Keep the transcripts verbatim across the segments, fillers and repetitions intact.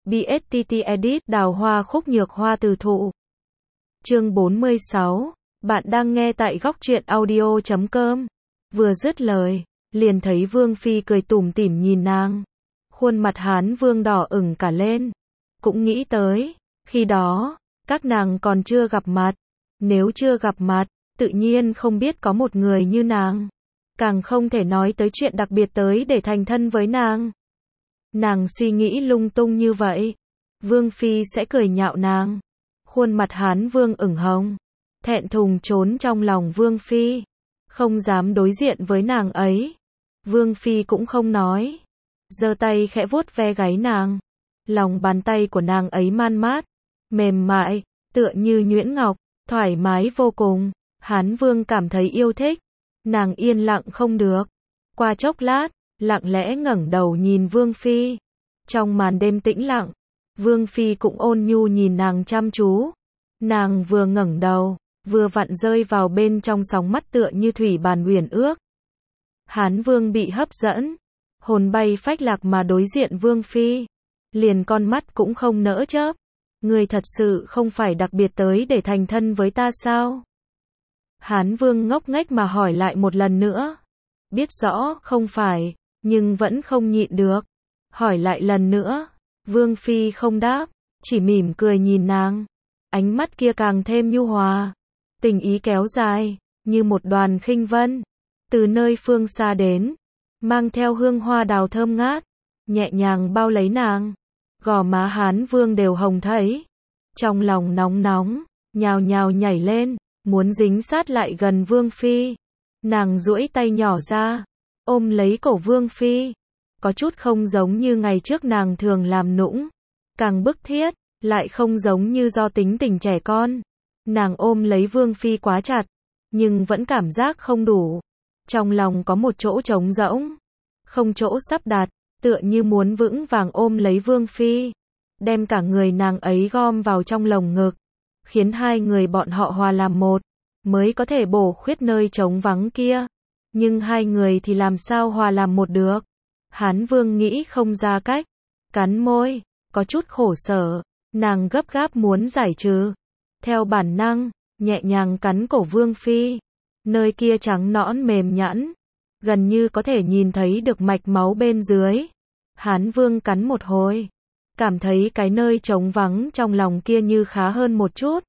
bê ét tê tê Edit Đào hoa khúc nhược hoa từ thụ. Chương bốn mươi sáu. Bạn đang nghe tại góc truyện audio chấm com. Vừa dứt lời, liền thấy Vương Phi cười tủm tỉm nhìn nàng. Khuôn mặt Hán Vương đỏ ửng cả lên. Cũng nghĩ tới, khi đó, các nàng còn chưa gặp mặt. Nếu chưa gặp mặt, tự nhiên không biết có một người như nàng. Càng không thể nói tới chuyện đặc biệt tới để thành thân với nàng. Nàng suy nghĩ lung tung như vậy, Vương Phi sẽ cười nhạo nàng. Khuôn mặt Hán Vương ửng hồng, thẹn thùng trốn trong lòng Vương Phi, không dám đối diện với nàng ấy. Vương Phi cũng không nói, giơ tay khẽ vuốt ve gáy nàng. Lòng bàn tay của nàng ấy man mát, mềm mại, tựa như nhuyễn ngọc, thoải mái vô cùng. Hán Vương cảm thấy yêu thích, nàng yên lặng không được. Qua chốc lát, lặng lẽ ngẩng đầu nhìn Vương Phi. Trong màn đêm tĩnh lặng, Vương Phi cũng ôn nhu nhìn nàng chăm chú. Nàng vừa ngẩng đầu, vừa vặn rơi vào bên trong sóng mắt tựa như thủy bàn uyển ước. Hán Vương bị hấp dẫn, hồn bay phách lạc mà đối diện Vương Phi, liền con mắt cũng không nỡ chớp. Người thật sự không phải đặc biệt tới để thành thân với ta sao? Hán Vương ngốc nghếch mà hỏi lại một lần nữa. Biết rõ không phải, nhưng vẫn không nhịn được. Hỏi lại lần nữa, Vương Phi không đáp, chỉ mỉm cười nhìn nàng. Ánh mắt kia càng thêm nhu hòa, tình ý kéo dài, như một đoàn khinh vân, từ nơi phương xa đến, mang theo hương hoa đào thơm ngát, nhẹ nhàng bao lấy nàng. Gò má Hán Vương đều hồng thấy, trong lòng nóng nóng, nhào nhào nhảy lên, muốn dính sát lại gần Vương Phi. Nàng duỗi tay nhỏ ra, ôm lấy cổ Vương Phi, có chút không giống như ngày trước nàng thường làm nũng, càng bức thiết, lại không giống như do tính tình trẻ con. Nàng ôm lấy Vương Phi quá chặt, nhưng vẫn cảm giác không đủ. Trong lòng có một chỗ trống rỗng, không chỗ sắp đặt, tựa như muốn vững vàng ôm lấy Vương Phi, đem cả người nàng ấy gom vào trong lồng ngực, khiến hai người bọn họ hòa làm một, mới có thể bổ khuyết nơi trống vắng kia. Nhưng hai người thì làm sao hòa làm một được? Hán Vương nghĩ không ra cách, cắn môi, có chút khổ sở. Nàng gấp gáp muốn giải trừ, theo bản năng, nhẹ nhàng cắn cổ Vương Phi. Nơi kia trắng nõn mềm nhẵn, gần như có thể nhìn thấy được mạch máu bên dưới. Hán Vương cắn một hồi, cảm thấy cái nơi trống vắng trong lòng kia như khá hơn một chút.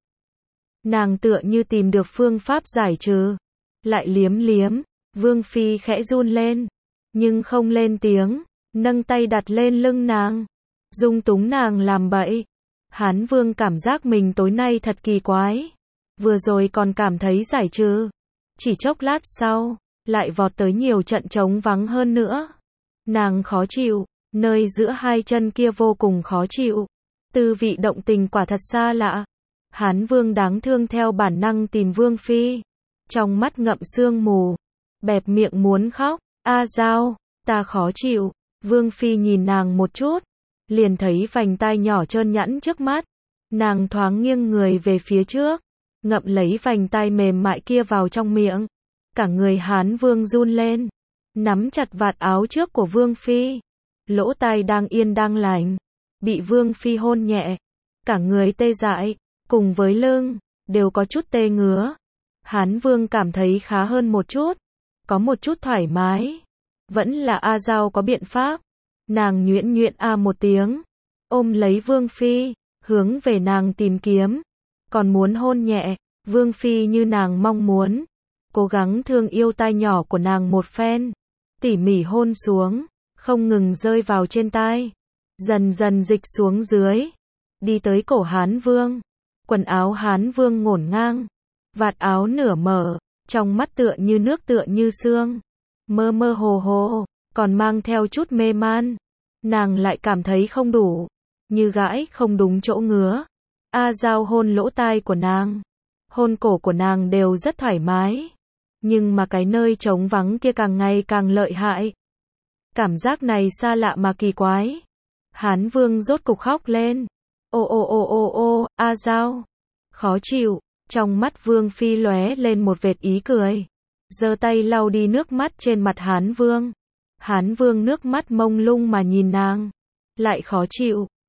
Nàng tựa như tìm được phương pháp giải trừ, lại liếm liếm. Vương Phi khẽ run lên, nhưng không lên tiếng, nâng tay đặt lên lưng nàng, dung túng nàng làm bậy. Hán Vương cảm giác mình tối nay thật kỳ quái, vừa rồi còn cảm thấy giải trừ, chỉ chốc lát sau, lại vọt tới nhiều trận trống vắng hơn nữa. Nàng khó chịu, nơi giữa hai chân kia vô cùng khó chịu, tư vị động tình quả thật xa lạ. Hán Vương đáng thương theo bản năng tìm Vương Phi, trong mắt ngậm sương mù, bẹp miệng muốn khóc. A Giao, ta khó chịu. Vương Phi nhìn nàng một chút, liền thấy vành tai nhỏ trơn nhẵn trước mắt. Nàng thoáng nghiêng người về phía trước, ngậm lấy vành tai mềm mại kia vào trong miệng. Cả người Hán Vương run lên, nắm chặt vạt áo trước của Vương Phi. Lỗ tai đang yên đang lành, bị Vương Phi hôn nhẹ, cả người tê dại, cùng với lưng, đều có chút tê ngứa. Hán Vương cảm thấy khá hơn một chút, có một chút thoải mái. Vẫn là A Giao có biện pháp. Nàng nhuyễn nhuyễn a một tiếng, ôm lấy Vương Phi, hướng về nàng tìm kiếm. Còn muốn hôn nhẹ, Vương Phi như nàng mong muốn, cố gắng thương yêu tai nhỏ của nàng một phen, tỉ mỉ hôn xuống, không ngừng rơi vào trên tai, dần dần dịch xuống dưới, đi tới cổ Hán Vương. Quần áo Hán Vương ngổn ngang, vạt áo nửa mở, trong mắt tựa như nước tựa như sương, mơ mơ hồ hồ, còn mang theo chút mê man. Nàng lại cảm thấy không đủ, như gãi không đúng chỗ ngứa. A Giao hôn lỗ tai của nàng, hôn cổ của nàng đều rất thoải mái, nhưng mà cái nơi trống vắng kia càng ngày càng lợi hại. Cảm giác này xa lạ mà kỳ quái. Hán Vương rốt cục khóc lên. Ô ô ô ô ô, A Giao, khó chịu. Trong mắt Vương Phi lóe lên một vệt ý cười, giơ tay lau đi nước mắt trên mặt Hán Vương. Hán Vương nước mắt mông lung mà nhìn nàng, lại khó chịu,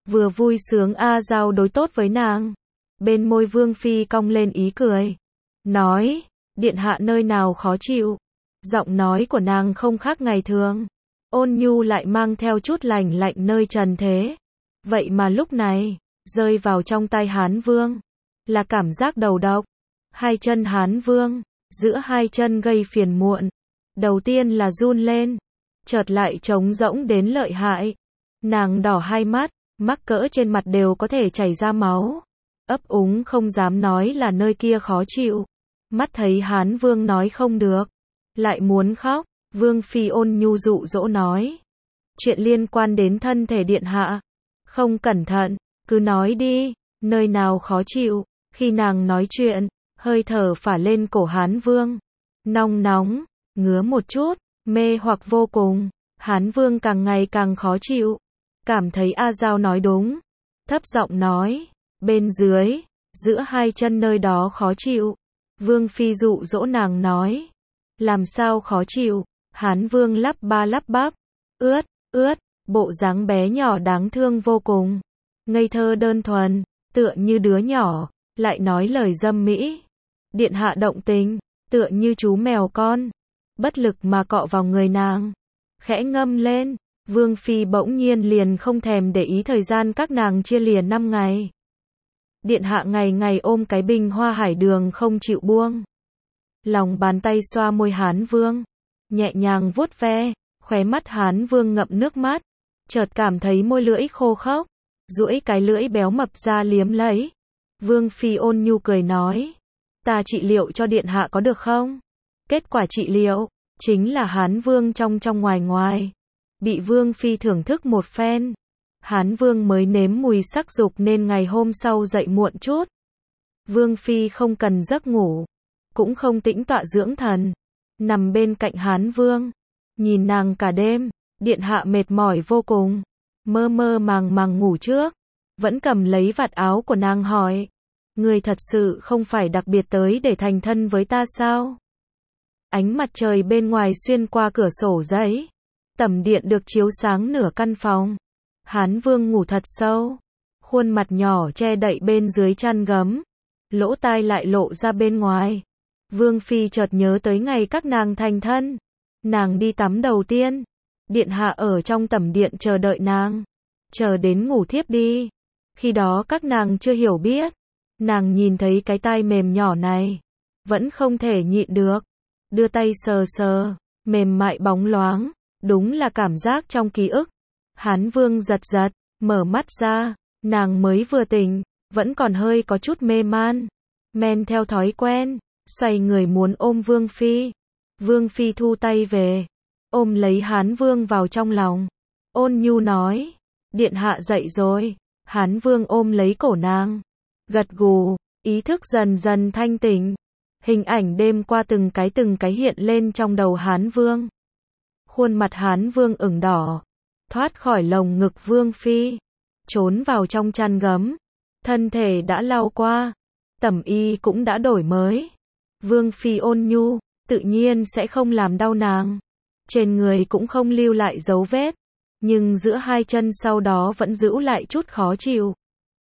Vừa vui sướng A Giao đối tốt với nàng. Bên môi Vương Phi cong lên ý cười. Nói, điện hạ nơi nào khó chịu. Giọng nói của nàng không khác ngày thường. Ôn nhu lại mang theo chút lạnh lạnh nơi trần thế. Vậy mà lúc này, rơi vào trong tay Hán Vương. Là cảm giác đầu độc. Hai chân Hán Vương, giữa hai chân gây phiền muộn. Đầu tiên là run lên. Chợt lại trống rỗng đến lợi hại. Nàng đỏ hai mắt, mắc cỡ trên mặt đều có thể chảy ra máu. Ấp úng không dám nói là nơi kia khó chịu. Mắt thấy Hán Vương nói không được. Lại muốn khóc, Vương Phi ôn nhu dụ dỗ nói. Chuyện liên quan đến thân thể điện hạ. Không cẩn thận, cứ nói đi, nơi nào khó chịu. Khi nàng nói chuyện, hơi thở phả lên cổ Hán Vương. Nóng nóng, ngứa một chút, mê hoặc vô cùng. Hán Vương càng ngày càng khó chịu. Cảm thấy A Giao nói đúng. Thấp giọng nói, bên dưới, giữa hai chân nơi đó khó chịu. Vương Phi dụ dỗ nàng nói. Làm sao khó chịu? Hán Vương lắp ba lắp bắp. Ướt, ướt, bộ dáng bé nhỏ đáng thương vô cùng. Ngây thơ đơn thuần, tựa như đứa nhỏ, lại nói lời dâm mỹ. Điện hạ động tình, tựa như chú mèo con. Bất lực mà cọ vào người nàng. Khẽ ngâm lên, Vương Phi bỗng nhiên liền không thèm để ý thời gian các nàng chia lìa năm ngày. Điện hạ ngày ngày ôm cái bình hoa hải đường không chịu buông. Lòng bàn tay xoa môi Hán Vương, nhẹ nhàng vuốt ve, khóe mắt Hán Vương ngậm nước mắt, chợt cảm thấy môi lưỡi khô khốc, duỗi cái lưỡi béo mập ra liếm lấy. Vương Phi ôn nhu cười nói, ta trị liệu cho điện hạ có được không? Kết quả trị liệu, chính là Hán Vương trong trong ngoài ngoài. Bị Vương Phi thưởng thức một phen. Hán Vương mới nếm mùi sắc dục nên ngày hôm sau dậy muộn chút. Vương Phi không cần giấc ngủ, cũng không tĩnh tọa dưỡng thần. Nằm bên cạnh Hán Vương, nhìn nàng cả đêm, điện hạ mệt mỏi vô cùng. Mơ mơ màng màng ngủ trước, vẫn cầm lấy vạt áo của nàng hỏi. Người thật sự không phải đặc biệt tới để thành thân với ta sao? Ánh mặt trời bên ngoài xuyên qua cửa sổ giấy. Tầm điện được chiếu sáng nửa căn phòng. Hán Vương ngủ thật sâu. Khuôn mặt nhỏ che đậy bên dưới chăn gấm. Lỗ tai lại lộ ra bên ngoài. Vương Phi chợt nhớ tới ngày các nàng thành thân. Nàng đi tắm đầu tiên. Điện hạ ở trong tẩm điện chờ đợi nàng. Chờ đến ngủ thiếp đi. Khi đó các nàng chưa hiểu biết. Nàng nhìn thấy cái tai mềm nhỏ này. Vẫn không thể nhịn được. Đưa tay sờ sờ. Mềm mại bóng loáng. Đúng là cảm giác trong ký ức. Hán Vương giật giật. Mở mắt ra. Nàng mới vừa tỉnh. Vẫn còn hơi có chút mê man. Men theo thói quen. Xoay người muốn ôm Vương Phi. Vương Phi thu tay về. Ôm lấy Hán Vương vào trong lòng. Ôn nhu nói. Điện hạ dậy rồi. Hán Vương ôm lấy cổ nàng. Gật gù. Ý thức dần dần thanh tỉnh. Hình ảnh đêm qua từng cái từng cái hiện lên trong đầu Hán Vương. Khuôn mặt Hán Vương ửng đỏ. Thoát khỏi lồng ngực Vương Phi. Trốn vào trong chăn gấm. Thân thể đã lau qua. Tẩm y cũng đã đổi mới. Vương Phi ôn nhu, tự nhiên sẽ không làm đau nàng. Trên người cũng không lưu lại dấu vết. Nhưng giữa hai chân sau đó vẫn giữ lại chút khó chịu.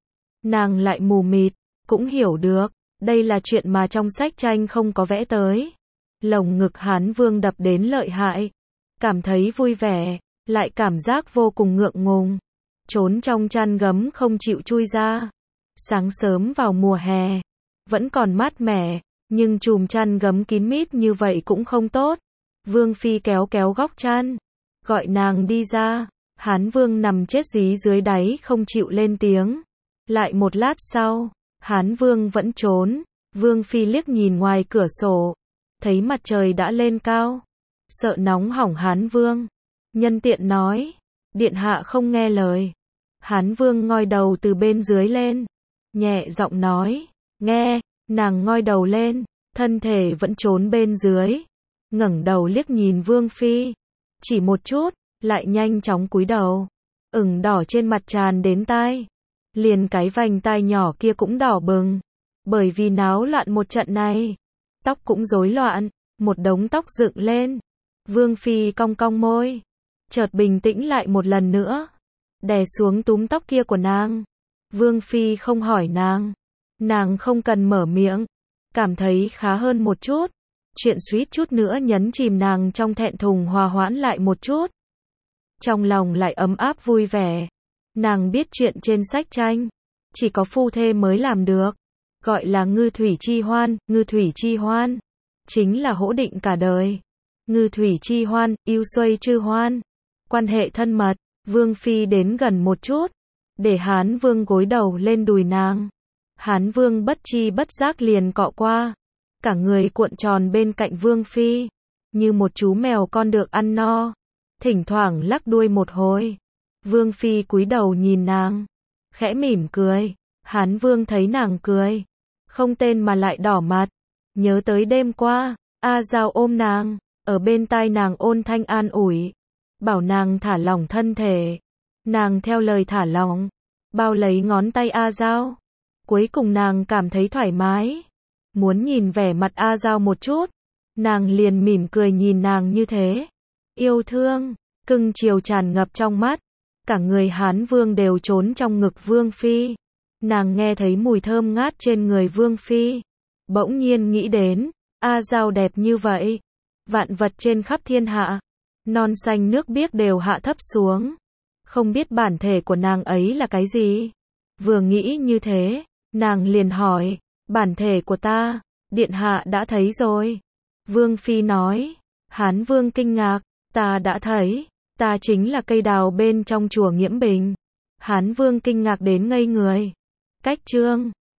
Nàng lại mù mịt, cũng hiểu được. Đây là chuyện mà trong sách tranh không có vẽ tới. Lồng ngực Hán Vương đập đến lợi hại. Cảm thấy vui vẻ, lại cảm giác vô cùng ngượng ngùng. Trốn trong chăn gấm không chịu chui ra. Sáng sớm vào mùa hè, vẫn còn mát mẻ, nhưng chùm chăn gấm kín mít như vậy cũng không tốt. Vương Phi kéo kéo góc chăn, gọi nàng đi ra. Hán Vương nằm chết dí dưới đáy không chịu lên tiếng. Lại một lát sau, Hán Vương vẫn trốn. Vương Phi liếc nhìn ngoài cửa sổ, thấy mặt trời đã lên cao. Sợ nóng hỏng Hán Vương, nhân tiện nói, điện hạ không nghe lời. Hán Vương ngoi đầu từ bên dưới lên, nhẹ giọng nói, nghe. Nàng ngoi đầu lên, thân thể vẫn trốn bên dưới. Ngẩng đầu liếc nhìn Vương Phi, chỉ một chút, lại nhanh chóng cúi đầu. Ửng đỏ trên mặt tràn đến tai. Liền cái vành tai nhỏ kia cũng đỏ bừng. Bởi vì náo loạn một trận này. Tóc cũng rối loạn, một đống tóc dựng lên. Vương Phi cong cong môi. Chợt bình tĩnh lại một lần nữa. đè xuống túm tóc kia của nàng. Vương Phi không hỏi nàng. Nàng không cần mở miệng. Cảm thấy khá hơn một chút. Chuyện suýt chút nữa nhấn chìm nàng trong thẹn thùng hòa hoãn lại một chút. Trong lòng lại ấm áp vui vẻ. Nàng biết chuyện trên sách tranh. Chỉ có phu thê mới làm được. Gọi là ngư thủy chi hoan, ngư thủy chi hoan. Chính là hỗ định cả đời. Ngư thủy chi hoan, yêu xuôi chư hoan. Quan hệ thân mật. Vương Phi đến gần một chút. Để Hán Vương gối đầu lên đùi nàng. Hán Vương bất chi bất giác liền cọ qua. Cả người cuộn tròn bên cạnh Vương Phi. Như một chú mèo con được ăn no. Thỉnh thoảng lắc đuôi một hồi. Vương Phi cúi đầu nhìn nàng. Khẽ mỉm cười. Hán Vương thấy nàng cười. Không tên mà lại đỏ mặt. Nhớ tới đêm qua. A Giao ôm nàng. Ở bên tai nàng ôn thanh an ủi. Bảo nàng thả lỏng thân thể. Nàng theo lời thả lỏng. Bao lấy ngón tay A Giao. Cuối cùng nàng cảm thấy thoải mái. Muốn nhìn vẻ mặt A Giao một chút. Nàng liền mỉm cười nhìn nàng như thế. Yêu thương, cưng chiều tràn ngập trong mắt. Cả người Hán Vương đều trốn trong ngực Vương Phi. Nàng nghe thấy mùi thơm ngát trên người Vương Phi. Bỗng nhiên nghĩ đến, A Giao đẹp như vậy. Vạn vật trên khắp thiên hạ. Non xanh nước biếc đều hạ thấp xuống. Không biết bản thể của nàng ấy là cái gì. Vừa nghĩ như thế, nàng liền hỏi, bản thể của ta, điện hạ đã thấy rồi. Vương Phi nói, Hán Vương kinh ngạc, ta đã thấy, ta chính là cây đào bên trong chùa Nghiễm Bình. Hán Vương kinh ngạc đến ngây người. Cách chương